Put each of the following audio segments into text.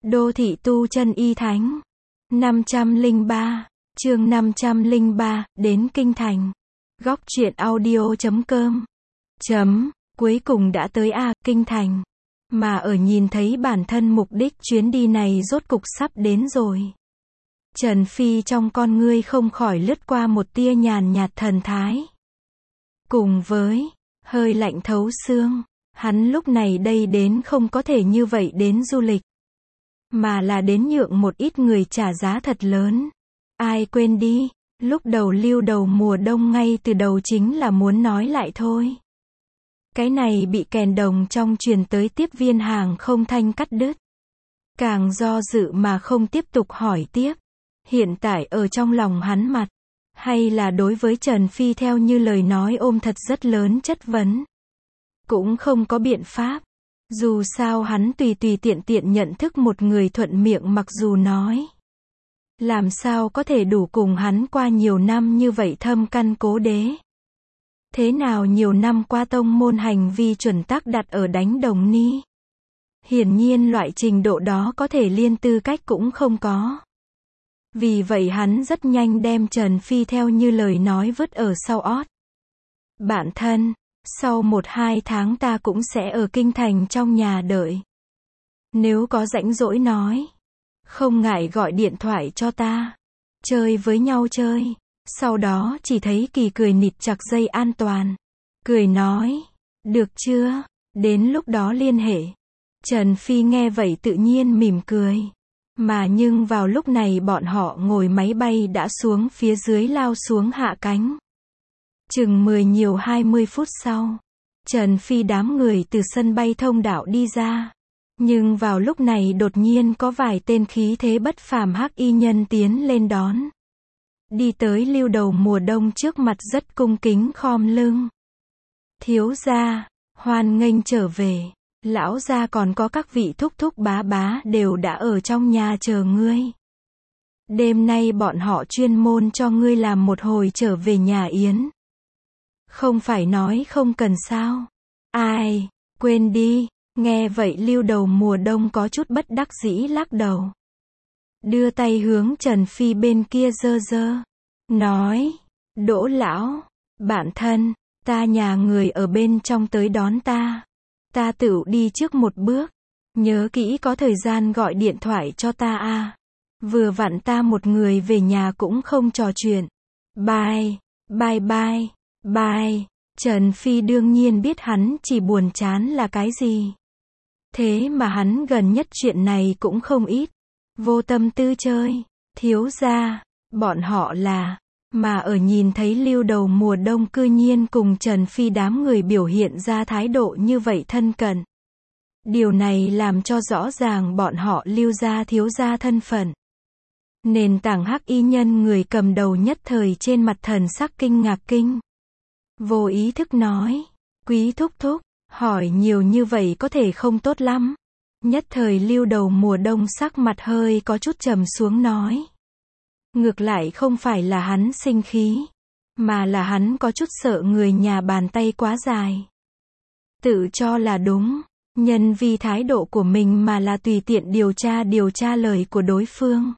Đô thị tu chân y thánh. 503, chương 503, đến Kinh Thành. Góc truyện audio.com. Cuối cùng đã tới Kinh Thành. Mà ở nhìn thấy bản thân mục đích chuyến đi này rốt cục sắp đến rồi. Trần Phi trong con ngươi không khỏi lướt qua một tia nhàn nhạt thần thái. Cùng với hơi lạnh thấu xương, hắn lúc này đây đến không có thể như vậy đến du lịch, mà là đến nhượng một ít người trả giá thật lớn. Ai quên đi, lúc đầu lưu đầu mùa đông ngay từ đầu chính là muốn nói lại thôi. Cái này bị kèn đồng trong truyền tới tiếp viên hàng không thanh cắt đứt. Càng do dự mà không tiếp tục hỏi tiếp. Hiện tại ở trong lòng hắn mặt, hay là đối với Trần Phi theo như lời nói ôm thật rất lớn chất vấn. Cũng không có biện pháp. Dù sao hắn tùy tiện nhận thức một người thuận miệng mặc dù nói. Làm sao có thể đủ cùng hắn qua nhiều năm như vậy thâm căn cố đế. Thế nào nhiều năm qua tông môn hành vi chuẩn tắc đặt ở đánh đồng ni. Hiển nhiên loại trình độ đó có thể liên tư cách cũng không có. Vì vậy hắn rất nhanh đem Trần Phi theo như lời nói vứt ở sau ót. Bạn thân, sau 1-2 tháng ta cũng sẽ ở Kinh Thành trong nhà đợi. Nếu có rảnh rỗi nói, không ngại gọi điện thoại cho ta. Chơi với nhau chơi. Sau đó chỉ thấy Kỳ cười nịt chặt dây an toàn. Cười nói, được chưa, đến lúc đó liên hệ. Trần Phi nghe vậy tự nhiên mỉm cười. Mà nhưng vào lúc này bọn họ ngồi máy bay đã xuống phía dưới lao xuống hạ cánh. Chừng 10-20 phút sau, Trần Phi đám người từ sân bay thông đạo đi ra. Nhưng vào lúc này đột nhiên có vài tên khí thế bất phàm hắc y nhân tiến lên đón. Đi tới lưu đầu mùa đông trước mặt rất cung kính khom lưng. Thiếu gia, hoan nghênh trở về. Lão gia còn có các vị thúc thúc bá bá đều đã ở trong nhà chờ ngươi. Đêm nay bọn họ chuyên môn cho ngươi làm một hồi trở về nhà yến. Không phải nói không cần sao. Ai, quên đi. Nghe vậy lưu đầu mùa đông có chút bất đắc dĩ lắc đầu. Đưa tay hướng Trần Phi bên kia giơ. Nói, Đỗ lão, bạn thân, ta nhà người ở bên trong tới đón ta. Ta tự đi trước một bước. Nhớ kỹ có thời gian gọi điện thoại cho ta Vừa vặn ta một người về nhà cũng không trò chuyện. Bye. Trần Phi đương nhiên biết hắn chỉ buồn chán là cái gì. Thế mà hắn gần nhất chuyện này cũng không ít. Vô tâm tư chơi. Thiếu gia, bọn họ là. Mà ở nhìn thấy lưu đầu mùa đông cư nhiên cùng Trần Phi đám người biểu hiện ra thái độ như vậy thân cận. Điều này làm cho rõ ràng bọn họ lưu gia thiếu gia thân phận. Nền tảng hắc y nhân người cầm đầu nhất thời trên mặt thần sắc kinh ngạc kinh. Vô ý thức nói, quý thúc thúc, hỏi nhiều như vậy có thể không tốt lắm. Nhất thời lưu đầu mùa đông sắc mặt hơi có chút trầm xuống nói. Ngược lại không phải là hắn sinh khí, mà là hắn có chút sợ người nhà bàn tay quá dài. Tự cho là đúng, nhân vì thái độ của mình mà là tùy tiện điều tra lời của đối phương.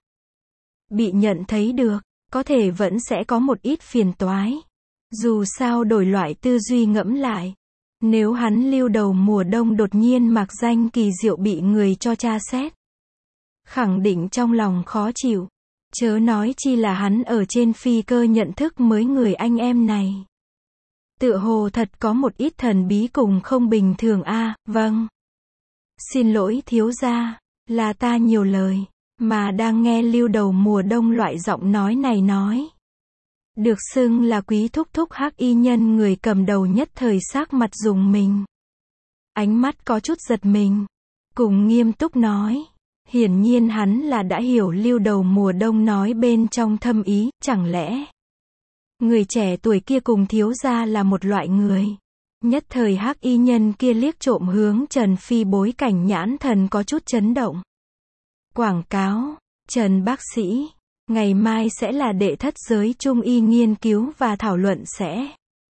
Bị nhận thấy được, có thể vẫn sẽ có một ít phiền toái. Dù sao đổi loại tư duy ngẫm lại. Nếu hắn lưu đầu mùa đông đột nhiên mặc danh kỳ diệu bị người cho tra xét. Khẳng định trong lòng khó chịu. Chớ nói chi là hắn ở trên phi cơ nhận thức mới người anh em này. Tựa hồ thật có một ít thần bí cùng không bình thường vâng. Xin lỗi thiếu gia, là ta nhiều lời, mà đang nghe lưu đầu mùa đông loại giọng nói này nói. Được xưng là quý thúc thúc hắc y nhân người cầm đầu nhất thời sắc mặt rùng mình. Ánh mắt có chút giật mình. Cùng nghiêm túc nói. Hiển nhiên hắn là đã hiểu lưu đầu mùa đông nói bên trong thâm ý, chẳng lẽ người trẻ tuổi kia cùng thiếu gia là một loại người. Nhất thời hắc y nhân kia liếc trộm hướng Trần Phi bối cảnh nhãn thần có chút chấn động. Quảng cáo, Trần bác sĩ, ngày mai sẽ là đệ thất giới trung y nghiên cứu và thảo luận sẽ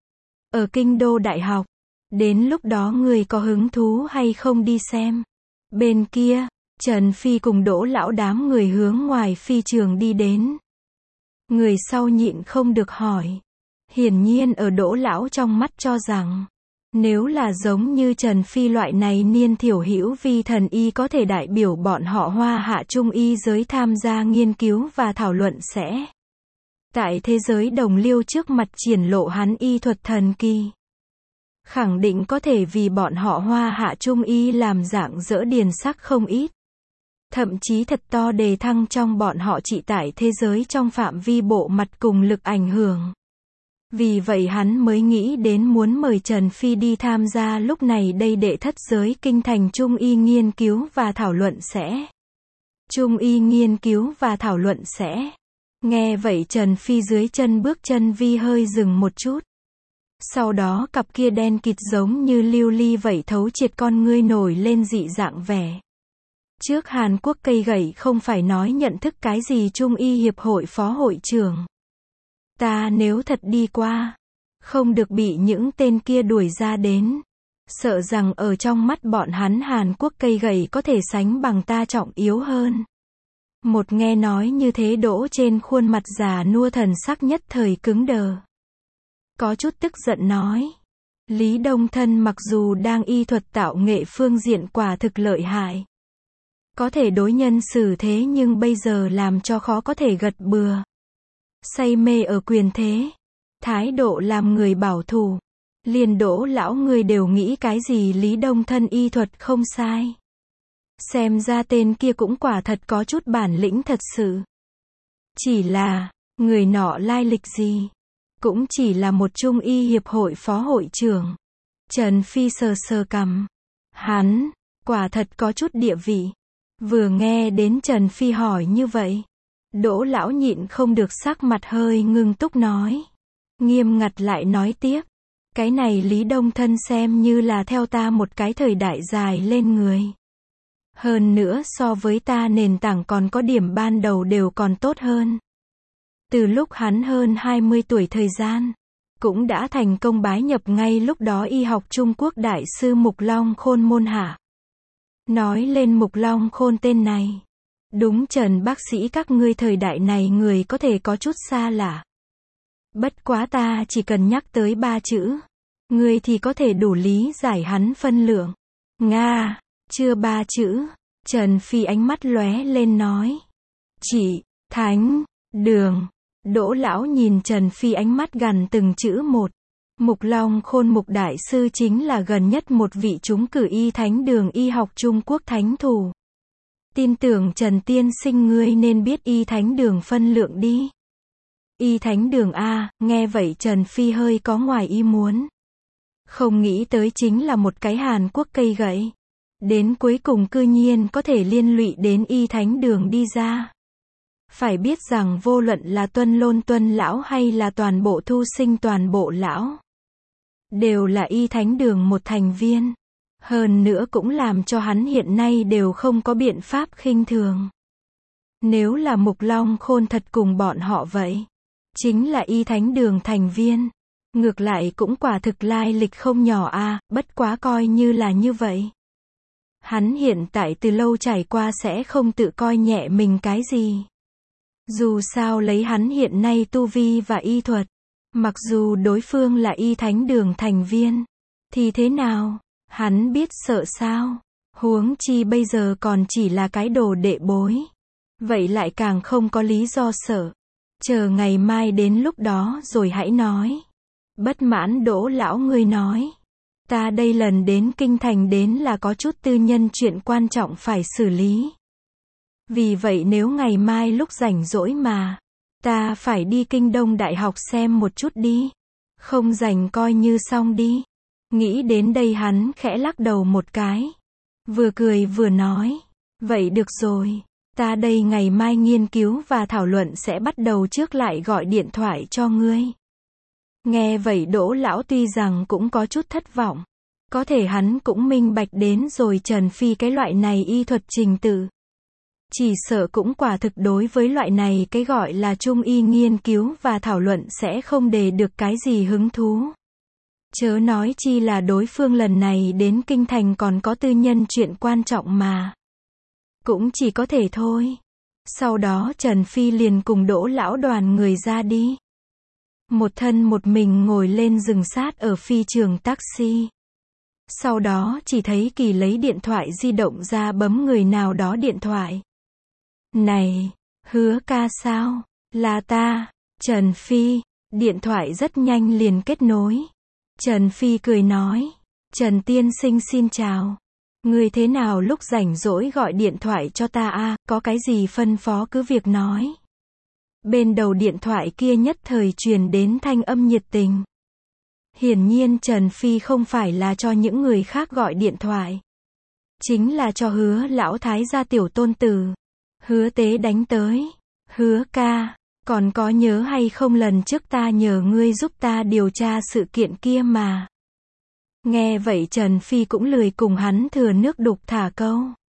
ở Kinh Đô Đại học. Đến lúc đó người có hứng thú hay không đi xem. Bên kia, Trần Phi cùng Đỗ lão đám người hướng ngoài phi trường đi đến. Người sau nhịn không được hỏi. Hiển nhiên ở Đỗ lão trong mắt cho rằng, nếu là giống như Trần Phi loại này niên thiểu hữu vi thần y có thể đại biểu bọn họ Hoa Hạ Trung y giới tham gia nghiên cứu và thảo luận sẽ tại thế giới đồng liêu trước mặt triển lộ hắn y thuật thần kỳ. Khẳng định có thể vì bọn họ Hoa Hạ Trung y làm dạng dỡ điền sắc không ít. Thậm chí thật to đề thăng trong bọn họ trị tại thế giới trong phạm vi bộ mặt cùng lực ảnh hưởng. Vì vậy hắn mới nghĩ đến muốn mời Trần Phi đi tham gia lúc này đây đệ thất giới kinh thành Trung y nghiên cứu và thảo luận sẽ. Trung y nghiên cứu và thảo luận sẽ. Nghe vậy Trần Phi dưới chân bước chân vi hơi dừng một chút. Sau đó cặp kia đen kịt giống như lưu ly vậy thấu triệt con ngươi nổi lên dị dạng vẻ. Trước Hàn Quốc cây gậy không phải nói nhận thức cái gì Trung y hiệp hội phó hội trưởng. Ta nếu thật đi qua, không được bị những tên kia đuổi ra đến. Sợ rằng ở trong mắt bọn hắn Hàn Quốc cây gậy có thể sánh bằng ta trọng yếu hơn. Một nghe nói như thế Đỗ trên khuôn mặt già nua thần sắc nhất thời cứng đờ. Có chút tức giận nói. Lý Đông Thân mặc dù đang y thuật tạo nghệ phương diện quả thực lợi hại. Có thể đối nhân xử thế nhưng bây giờ làm cho khó có thể gật bừa. Say mê ở quyền thế. Thái độ làm người bảo thủ. Liền Đỗ lão người đều nghĩ cái gì Lý Đông Thân y thuật không sai. Xem ra tên kia cũng quả thật có chút bản lĩnh thật sự. Chỉ là, người nọ lai lịch gì? Cũng chỉ là một Trung y hiệp hội phó hội trưởng. Trần Phi sờ sờ cằm. Hắn, quả thật có chút địa vị. Vừa nghe đến Trần Phi hỏi như vậy. Đỗ lão nhịn không được sắc mặt hơi ngưng túc nói. Nghiêm ngặt lại nói tiếp. Cái này Lý Đông Thân xem như là theo ta một cái thời đại dài lên người. Hơn nữa so với ta nền tảng còn có điểm ban đầu đều còn tốt hơn. Từ lúc hắn hơn 20 tuổi thời gian, cũng đã thành công bái nhập ngay lúc đó y học Trung Quốc đại sư Mục Long Khôn môn hạ. Nói lên Mục Long Khôn tên này. Đúng Trần bác sĩ các ngươi thời đại này người có thể có chút xa lạ. Bất quá ta chỉ cần nhắc tới 3 chữ. Ngươi thì có thể đủ lý giải hắn phân lượng. Nga, chưa 3 chữ. Trần Phi ánh mắt lóe lên nói. Chỉ, thánh, đường. Đỗ lão nhìn Trần Phi ánh mắt gần từng chữ một. Mục Long Khôn Mục đại sư chính là gần nhất một vị trúng cử y thánh đường y học Trung Quốc thánh thủ. Tin tưởng Trần tiên sinh ngươi nên biết y thánh đường phân lượng đi. Y thánh đường a, nghe vậy Trần Phi hơi có ngoài ý muốn. Không nghĩ tới chính là một cái Hàn Quốc cây gậy. Đến cuối cùng cư nhiên có thể liên lụy đến y thánh đường đi ra. Phải biết rằng vô luận là Tuân Lôn Tuân lão hay là toàn bộ Thu Sinh toàn bộ lão, đều là y thánh đường một thành viên. Hơn nữa cũng làm cho hắn hiện nay đều không có biện pháp khinh thường. Nếu là Mục Long Khôn thật cùng bọn họ vậy, chính là y thánh đường thành viên. Ngược lại cũng quả thực lai lịch không nhỏ a, bất quá coi như là như vậy. Hắn hiện tại từ lâu trải qua sẽ không tự coi nhẹ mình cái gì. Dù sao lấy hắn hiện nay tu vi và y thuật, mặc dù đối phương là y thánh đường thành viên, thì thế nào, hắn biết sợ sao, huống chi bây giờ còn chỉ là cái đồ đệ bối. Vậy lại càng không có lý do sợ. Chờ ngày mai đến lúc đó rồi hãy nói. Bất mãn Đỗ lão ngươi nói. Ta đây lần đến kinh thành đến là có chút tư nhân chuyện quan trọng phải xử lý. Vì vậy nếu ngày mai lúc rảnh rỗi mà, ta phải đi Kinh Đông Đại học xem một chút đi. Không rảnh coi như xong đi. Nghĩ đến đây hắn khẽ lắc đầu một cái. Vừa cười vừa nói. Vậy được rồi. Ta đây ngày mai nghiên cứu và thảo luận sẽ bắt đầu trước lại gọi điện thoại cho ngươi. Nghe vậy Đỗ lão tuy rằng cũng có chút thất vọng. Có thể hắn cũng minh bạch đến rồi Trần Phi cái loại này y thuật trình tự. Chỉ sợ cũng quả thực đối với loại này cái gọi là Trung y nghiên cứu và thảo luận sẽ không đề được cái gì hứng thú. Chớ nói chi là đối phương lần này đến kinh thành còn có tư nhân chuyện quan trọng mà. cũng chỉ có thể thôi. Sau đó Trần Phi liền cùng Đỗ lão đoàn người ra đi. Một thân một mình ngồi lên giường sát ở phi trường taxi. Sau đó chỉ thấy Kỳ lấy điện thoại di động ra bấm người nào đó điện thoại. Này, Hứa ca sao? Là ta, Trần Phi. Điện thoại rất nhanh liền kết nối. Trần Phi cười nói. Trần tiên sinh xin chào. Người thế nào lúc rảnh rỗi gọi điện thoại cho ta a, có cái gì phân phó cứ việc nói. Bên đầu điện thoại kia nhất thời truyền đến thanh âm nhiệt tình. Hiển nhiên Trần Phi không phải là cho những người khác gọi điện thoại. Chính là cho Hứa lão thái gia tiểu tôn tử. Hứa Tế đánh tới. Hứa ca, còn có nhớ hay không lần trước ta nhờ ngươi giúp ta điều tra sự kiện kia mà. Nghe vậy Trần Phi cũng lười cùng hắn thừa nước đục thả câu.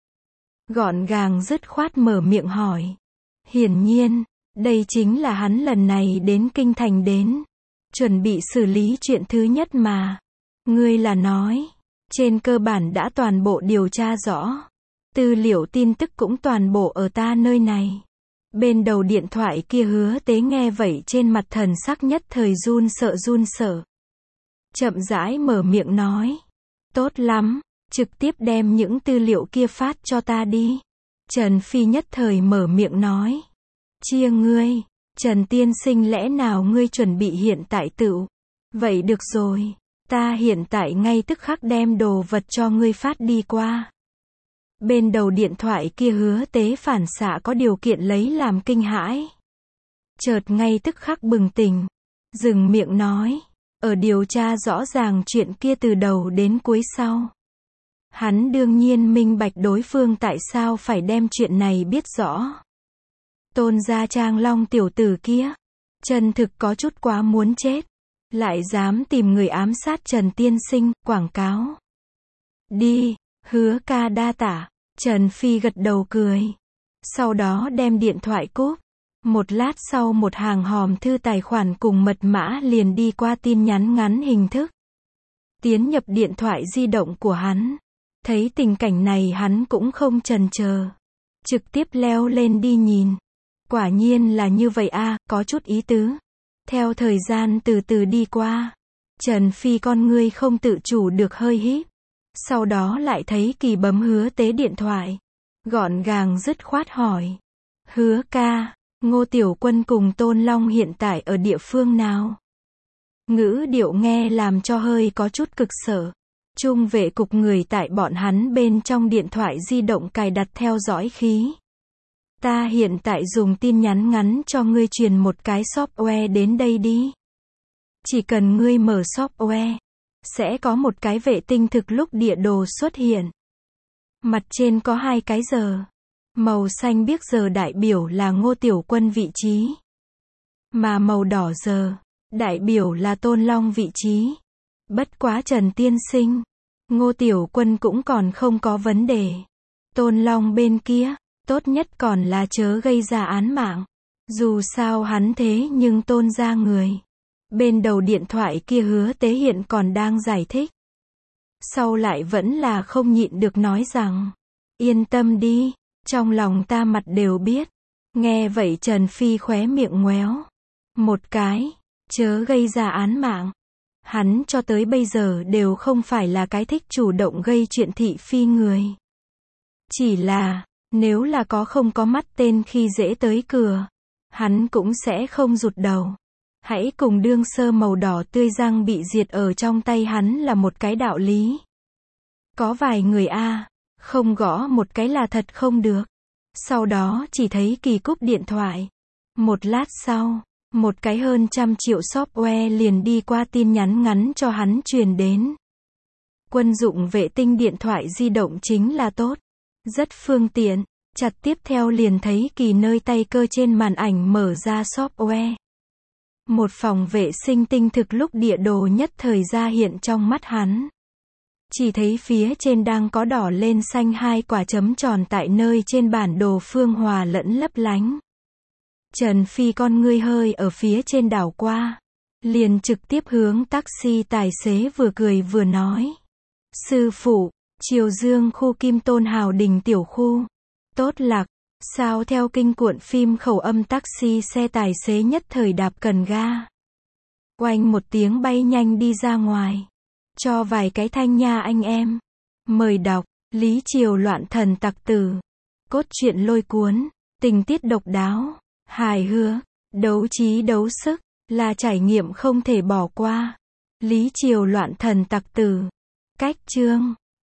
Gọn gàng dứt khoát mở miệng hỏi. Hiển nhiên, đây chính là hắn lần này đến kinh thành đến. Chuẩn bị xử lý chuyện thứ nhất mà. Ngươi là nói. Trên cơ bản đã toàn bộ điều tra rõ. Tư liệu tin tức cũng toàn bộ ở ta nơi này. Bên đầu điện thoại kia Hứa Tế nghe vậy trên mặt thần sắc nhất thời run sợ. Chậm rãi mở miệng nói. Tốt lắm, trực tiếp đem những tư liệu kia phát cho ta đi. Trần Phi nhất thời mở miệng nói. Chia ngươi, Trần tiên sinh lẽ nào ngươi chuẩn bị hiện tại tựu. Vậy được rồi, ta hiện tại ngay tức khắc đem đồ vật cho ngươi phát đi qua. Bên đầu điện thoại kia Hứa Tế phản xạ có điều kiện lấy làm kinh hãi. Chợt ngay tức khắc bừng tỉnh. Dừng miệng nói. Ở điều tra rõ ràng chuyện kia từ đầu đến cuối sau. Hắn đương nhiên minh bạch đối phương tại sao phải đem chuyện này biết rõ. Tôn gia Trang Long tiểu tử kia. Chân thực có chút quá muốn chết. Lại dám tìm người ám sát Trần tiên sinh, quảng cáo. Đi, Hứa ca đa tả. Trần Phi gật đầu cười. Sau đó đem điện thoại cúp. Một lát sau một hàng hòm thư tài khoản cùng mật mã liền đi qua tin nhắn ngắn hình thức. Tiến nhập điện thoại di động của hắn. Thấy tình cảnh này hắn cũng không chần chờ. Trực tiếp leo lên đi nhìn. Quả nhiên là như vậy a, có chút ý tứ. Theo thời gian từ từ đi qua. Trần Phi con ngươi không tự chủ được hơi híp. Sau đó lại thấy Kỳ bấm Hứa Tế điện thoại. Gọn gàng dứt khoát hỏi. Hứa ca, Ngô Tiểu Quân cùng Tôn Long hiện tại ở địa phương nào? Ngữ điệu nghe làm cho hơi có chút cực sợ. Trung vệ cục người tại bọn hắn bên trong điện thoại di động cài đặt theo dõi khí. Ta hiện tại dùng tin nhắn ngắn cho ngươi truyền một cái software đến đây đi. Chỉ cần ngươi mở software, sẽ có một cái vệ tinh thực lúc địa đồ xuất hiện. Mặt trên có hai cái giờ. Màu xanh biếc giờ đại biểu là Ngô Tiểu Quân vị trí. Mà màu đỏ giờ, đại biểu là Tôn Long vị trí. Bất quá Trần tiên sinh, Ngô Tiểu Quân cũng còn không có vấn đề. Tôn Long bên kia, tốt nhất còn là chớ gây ra án mạng. Dù sao hắn thế nhưng Tôn ra người. Bên đầu điện thoại kia Hứa Tế hiện còn đang giải thích. Sau lại vẫn là không nhịn được nói rằng. Yên tâm đi, trong lòng ta mặt đều biết. Nghe vậy Trần Phi khóe miệng ngoéo. Một cái, chớ gây ra án mạng. Hắn cho tới bây giờ đều không phải là cái thích chủ động gây chuyện thị phi người. Chỉ là, nếu là có không có mắt tên khi dễ tới cửa, hắn cũng sẽ không rụt đầu. Hãy cùng đương sơ màu đỏ tươi răng bị diệt ở trong tay hắn là một cái đạo lý. Có vài người không gõ một cái là thật không được. Sau đó chỉ thấy Kỳ cúp điện thoại. Một lát sau, một cái hơn 100 triệu software liền đi qua tin nhắn ngắn cho hắn truyền đến. Quân dụng vệ tinh điện thoại di động chính là tốt. Rất phương tiện. Chặt tiếp theo liền thấy Kỳ nơi tay cơ trên màn ảnh mở ra software. Một phòng vệ sinh tinh thực lúc địa đồ nhất thời ra hiện trong mắt hắn. Chỉ thấy phía trên đang có đỏ lên xanh hai quả chấm tròn tại nơi trên bản đồ phương hòa lẫn lấp lánh. Trần Phi con ngươi hơi ở phía trên đảo qua. Liền trực tiếp hướng taxi tài xế vừa cười vừa nói. Sư phụ, Triều Dương khu Kim Tôn Hào Đình tiểu khu. Tốt lạc. Sao theo kinh cuộn phim khẩu âm taxi xe tài xế nhất thời đạp cần ga. Oanh một tiếng bay nhanh đi ra ngoài. Cho vài cái thanh nha anh em. Mời đọc. Lý Triều loạn thần tặc tử. Cốt truyện lôi cuốn. Tình tiết độc đáo. Hài hước. Đấu trí đấu sức. Là trải nghiệm không thể bỏ qua. Lý Triều loạn thần tặc tử. Cách chương.